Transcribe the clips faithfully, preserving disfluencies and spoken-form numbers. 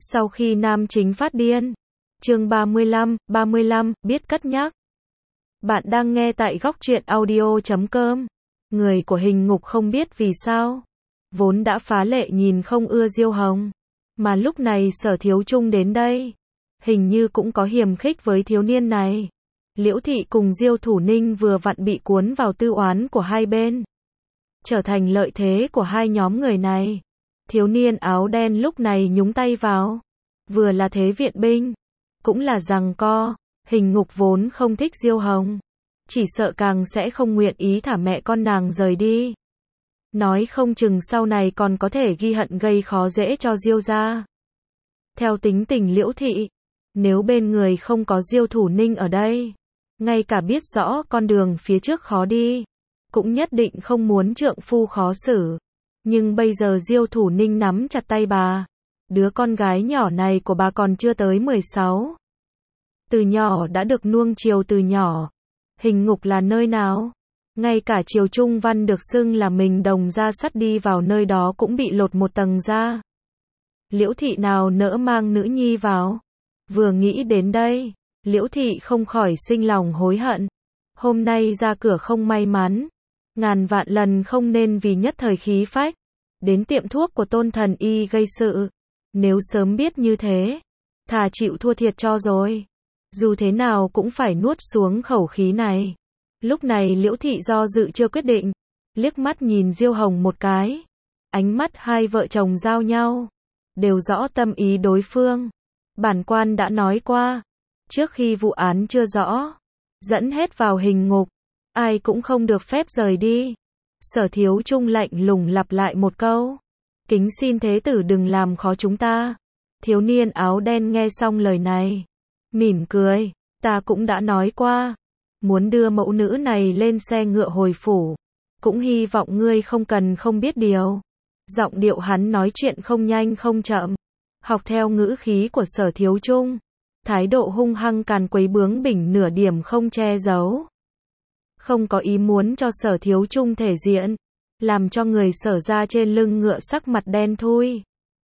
Sau khi nam chính phát điên. Chương ba mươi lăm, ba mươi lăm, biết cất nhắc. Bạn đang nghe tại góc truyện audio chấm com. Người của Hình Ngục không biết vì sao. Vốn đã phá lệ nhìn không ưa Diêu Hồng. Mà lúc này Sở Thiếu Trung đến đây. Hình như cũng có hiềm khích với thiếu niên này. Liễu Thị cùng Diêu Thủ Ninh vừa vặn bị cuốn vào tư oán của hai bên. Trở thành lợi thế của hai nhóm người này. Thiếu niên áo đen lúc này nhúng tay vào. Vừa là thế viện binh. Cũng là giằng co. Hình Ngục vốn không thích Diêu Hồng. Chỉ sợ càng sẽ không nguyện ý thả mẹ con nàng rời đi. Nói không chừng sau này còn có thể ghi hận gây khó dễ cho Diêu gia. Theo tính tình Liễu Thị, nếu bên người không có Diêu Thủ Ninh ở đây, ngay cả biết rõ con đường phía trước khó đi, cũng nhất định không muốn trượng phu khó xử. Nhưng bây giờ Diêu Thủ Ninh nắm chặt tay bà. Đứa con gái nhỏ này của bà còn chưa tới mười sáu. Từ nhỏ đã được nuông chiều từ nhỏ. Hình Ngục là nơi nào? Ngay cả Triều Trung Văn được xưng là mình đồng ra sắt đi vào nơi đó cũng bị lột một tầng ra. Liễu Thị nào nỡ mang nữ nhi vào? Vừa nghĩ đến đây, Liễu Thị không khỏi sinh lòng hối hận. Hôm nay ra cửa không may mắn. Ngàn vạn lần không nên vì nhất thời khí phách đến tiệm thuốc của Tôn Thần Y gây sự. Nếu sớm biết như thế, thà chịu thua thiệt cho rồi. Dù thế nào cũng phải nuốt xuống khẩu khí này. Lúc này Liễu Thị do dự chưa quyết định, liếc mắt nhìn Diêu Hồng một cái. Ánh mắt hai vợ chồng giao nhau, đều rõ tâm ý đối phương. Bản quan đã nói qua, trước khi vụ án chưa rõ, dẫn hết vào Hình Ngục, ai cũng không được phép rời đi. Sở Thiếu Trung lạnh lùng lặp lại một câu. Kính xin thế tử đừng làm khó chúng ta. Thiếu niên áo đen nghe xong lời này, mỉm cười, ta cũng đã nói qua, muốn đưa mẫu nữ này lên xe ngựa hồi phủ, cũng hy vọng ngươi không cần không biết điều. Giọng điệu hắn nói chuyện không nhanh không chậm, học theo ngữ khí của Sở Thiếu Trung, thái độ hung hăng càn quấy bướng bỉnh nửa điểm không che giấu. Không có ý muốn cho Sở Thiếu Trung thể diện, làm cho người Sở ra trên lưng ngựa sắc mặt đen thui.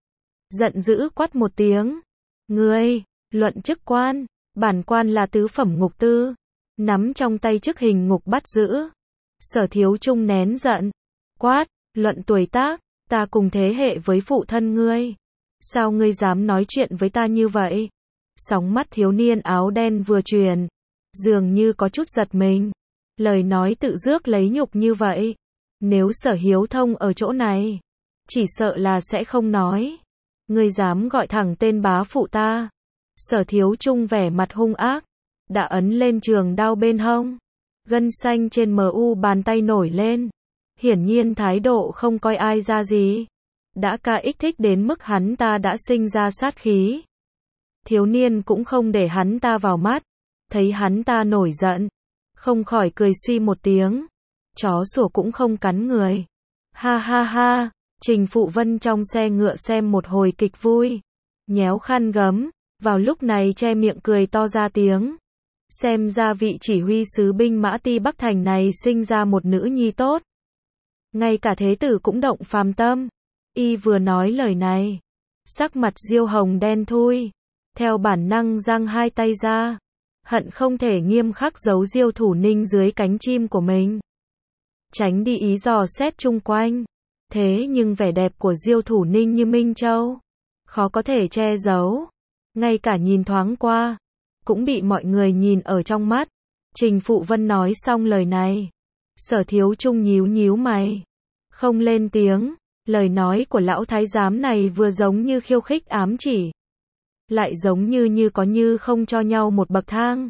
Giận dữ quát một tiếng, ngươi, luận chức quan, bản quan là tứ phẩm ngục tư, nắm trong tay chức Hình Ngục bắt giữ. Sở Thiếu Trung nén giận, quát, luận tuổi tác, ta cùng thế hệ với phụ thân ngươi. Sao ngươi dám nói chuyện với ta như vậy? Sóng mắt thiếu niên áo đen vừa truyền, dường như có chút giật mình. Lời nói tự rước lấy nhục như vậy, nếu Sở Hiếu Thông ở chỗ này, chỉ sợ là sẽ không nói. Ngươi dám gọi thẳng tên bá phụ ta? Sở Thiếu Trung vẻ mặt hung ác, đã ấn lên trường đao bên hông. Gân xanh trên mờ u bàn tay nổi lên. Hiển nhiên thái độ không coi ai ra gì. Đã ca ích thích đến mức hắn ta đã sinh ra sát khí. Thiếu niên cũng không để hắn ta vào mắt. Thấy hắn ta nổi giận, không khỏi cười suy một tiếng. Chó sủa cũng không cắn người. Ha ha ha, Trình Phụ Vân trong xe ngựa xem một hồi kịch vui. Nhéo khăn gấm, vào lúc này che miệng cười to ra tiếng. Xem ra vị chỉ huy sứ binh mã Ti Bắc Thành này sinh ra một nữ nhi tốt. Ngay cả thế tử cũng động phàm tâm. Y vừa nói lời này, sắc mặt Diêu Hồng đen thui, theo bản năng giang hai tay ra, hận không thể nghiêm khắc giấu Diêu Thủ Ninh dưới cánh chim của mình, tránh đi ý dò xét chung quanh. Thế nhưng vẻ đẹp của Diêu Thủ Ninh như Minh Châu, khó có thể che giấu, ngay cả nhìn thoáng qua, cũng bị mọi người nhìn ở trong mắt. Trình Phụ Vân nói xong lời này, Sở Thiếu Trung nhíu nhíu mày, không lên tiếng. Lời nói của lão thái giám này vừa giống như khiêu khích ám chỉ, lại giống như như có như không cho nhau một bậc thang.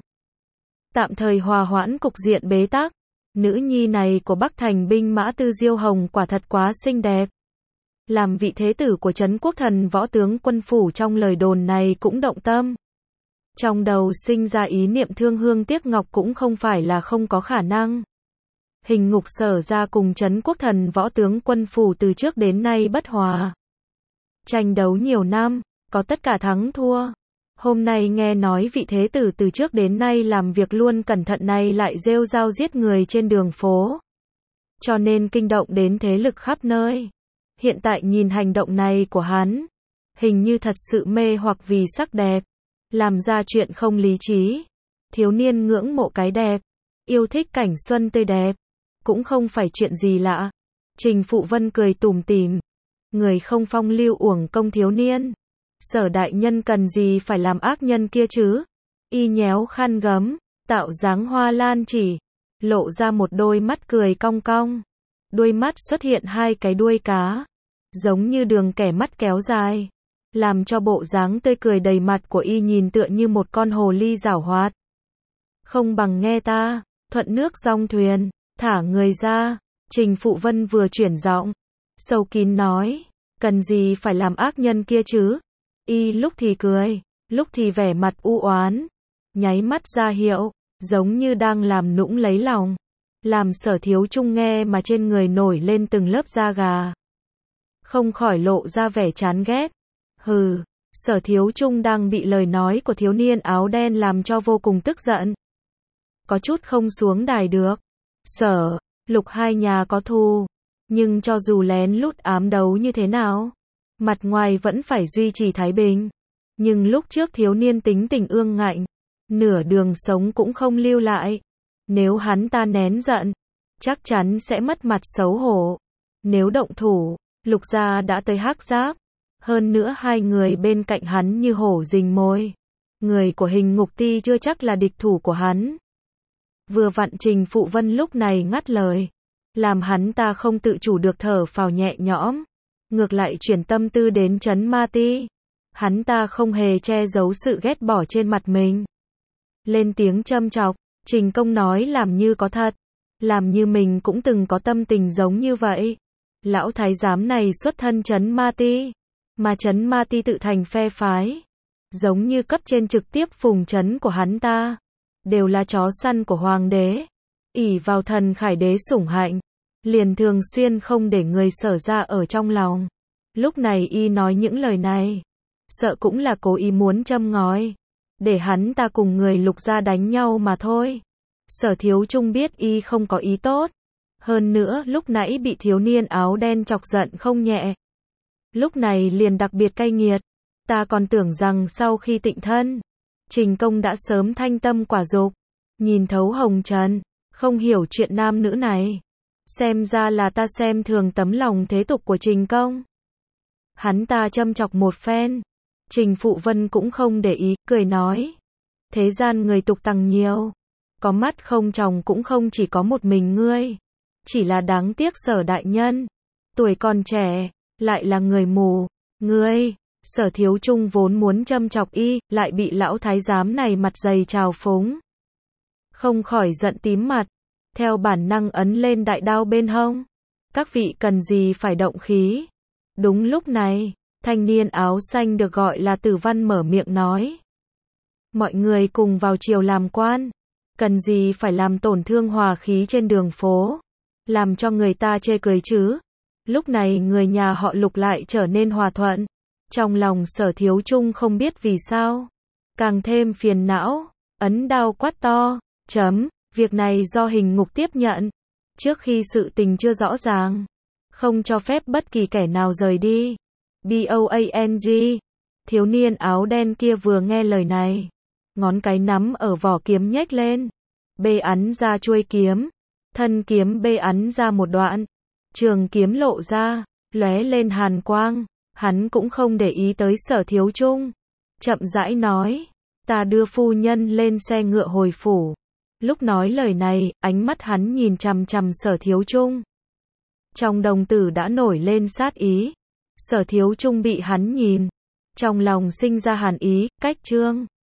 Tạm thời hòa hoãn cục diện bế tắc. Nữ nhi này của Bắc Thành binh mã tư Diêu Hồng quả thật quá xinh đẹp. Làm vị thế tử của Trấn Quốc Thần võ tướng quân phủ trong lời đồn này cũng động tâm. Trong đầu sinh ra ý niệm thương hương tiếc ngọc cũng không phải là không có khả năng. Hình Ngục Sở ra cùng Trấn Quốc Thần võ tướng quân phủ từ trước đến nay bất hòa. Tranh đấu nhiều năm, có tất cả thắng thua. Hôm nay nghe nói vị thế tử từ trước đến nay làm việc luôn cẩn thận này lại rêu rao giết người trên đường phố. Cho nên kinh động đến thế lực khắp nơi. Hiện tại nhìn hành động này của hắn, hình như thật sự mê hoặc vì sắc đẹp, làm ra chuyện không lý trí. Thiếu niên ngưỡng mộ cái đẹp, yêu thích cảnh xuân tươi đẹp, cũng không phải chuyện gì lạ. Trình Phụ Vân cười tủm tỉm, người không phong lưu uổng công thiếu niên. Sở đại nhân cần gì phải làm ác nhân kia chứ? Y nhéo khăn gấm, tạo dáng hoa lan chỉ, lộ ra một đôi mắt cười cong cong. Đuôi mắt xuất hiện hai cái đuôi cá, giống như đường kẻ mắt kéo dài, làm cho bộ dáng tươi cười đầy mặt của y nhìn tựa như một con hồ ly giảo hoạt. Không bằng nghe ta, thuận nước dong thuyền, thả người ra. Trình Phụ Vân vừa chuyển giọng, sâu kín nói, cần gì phải làm ác nhân kia chứ? Y lúc thì cười, lúc thì vẻ mặt u oán, nháy mắt ra hiệu, giống như đang làm nũng lấy lòng, làm Sở Thiếu Trung nghe mà trên người nổi lên từng lớp da gà. Không khỏi lộ ra vẻ chán ghét. Hừ, Sở Thiếu Trung đang bị lời nói của thiếu niên áo đen làm cho vô cùng tức giận. Có chút không xuống đài được. Sở, Lục hai nhà có thù, nhưng cho dù lén lút ám đấu như thế nào, mặt ngoài vẫn phải duy trì thái bình. Nhưng lúc trước thiếu niên tính tình ương ngạnh, nửa đường sống cũng không lưu lại. Nếu hắn ta nén giận, chắc chắn sẽ mất mặt xấu hổ. Nếu động thủ, Lục gia đã tới Hắc Giáp. Hơn nữa hai người bên cạnh hắn như hổ rình mồi. Người của Hình Ngục Ti chưa chắc là địch thủ của hắn. Vừa vặn Trình Phụ Vân lúc này ngắt lời, làm hắn ta không tự chủ được thở phào nhẹ nhõm, ngược lại chuyển tâm tư đến Trấn Ma Ti. Hắn ta không hề che giấu sự ghét bỏ trên mặt mình. Lên tiếng châm chọc, Trình Công nói làm như có thật, làm như mình cũng từng có tâm tình giống như vậy. Lão thái giám này xuất thân Trấn Ma Ti, mà Trấn Ma Ti tự thành phe phái, giống như cấp trên trực tiếp phùng trấn của hắn ta, đều là chó săn của hoàng đế, ỷ vào thần Khải đế sủng hạnh, liền thường xuyên không để người Sở ra ở trong lòng. Lúc này y nói những lời này, sợ cũng là cố ý muốn châm ngòi, để hắn ta cùng người Lục gia đánh nhau mà thôi. Sở Thiếu Trung biết y không có ý tốt, hơn nữa lúc nãy bị thiếu niên áo đen chọc giận không nhẹ. Lúc này liền đặc biệt cay nghiệt, ta còn tưởng rằng sau khi tịnh thân, Trình Công đã sớm thanh tâm quả dục, nhìn thấu hồng trần, không hiểu chuyện nam nữ này. Xem ra là ta xem thường tấm lòng thế tục của Trình Công. Hắn ta châm chọc một phen, Trình Phụ Vân cũng không để ý, cười nói, thế gian người tục tằng nhiều, có mắt không tròng cũng không chỉ có một mình ngươi, chỉ là đáng tiếc Sở đại nhân, tuổi còn trẻ, lại là người mù. Ngươi, Sở Thiếu Trung vốn muốn châm chọc y, lại bị lão thái giám này mặt dày trào phúng, không khỏi giận tím mặt, theo bản năng ấn lên đại đao bên hông. Các vị cần gì phải động khí? Đúng lúc này, thanh niên áo xanh được gọi là Tử Văn mở miệng nói, mọi người cùng vào triều làm quan, cần gì phải làm tổn thương hòa khí trên đường phố, làm cho người ta chê cười chứ? Lúc này người nhà họ Lục lại trở nên hòa thuận. Trong lòng Sở Thiếu Trung không biết vì sao, càng thêm phiền não, ấn đao quát to, chấm, việc này do Hình Ngục tiếp nhận, trước khi sự tình chưa rõ ràng, không cho phép bất kỳ kẻ nào rời đi. Boang, thiếu niên áo đen kia vừa nghe lời này, ngón cái nắm ở vỏ kiếm nhếch lên, bê ấn ra chuôi kiếm, thân kiếm bê ấn ra một đoạn, trường kiếm lộ ra, lóe lên hàn quang. Hắn cũng không để ý tới Sở Thiếu Trung, chậm rãi nói, ta đưa phu nhân lên xe ngựa hồi phủ. Lúc nói lời này, ánh mắt hắn nhìn chằm chằm Sở Thiếu Trung, trong đồng tử đã nổi lên sát ý. Sở Thiếu Trung bị hắn nhìn, trong lòng sinh ra hàn ý, cách trương.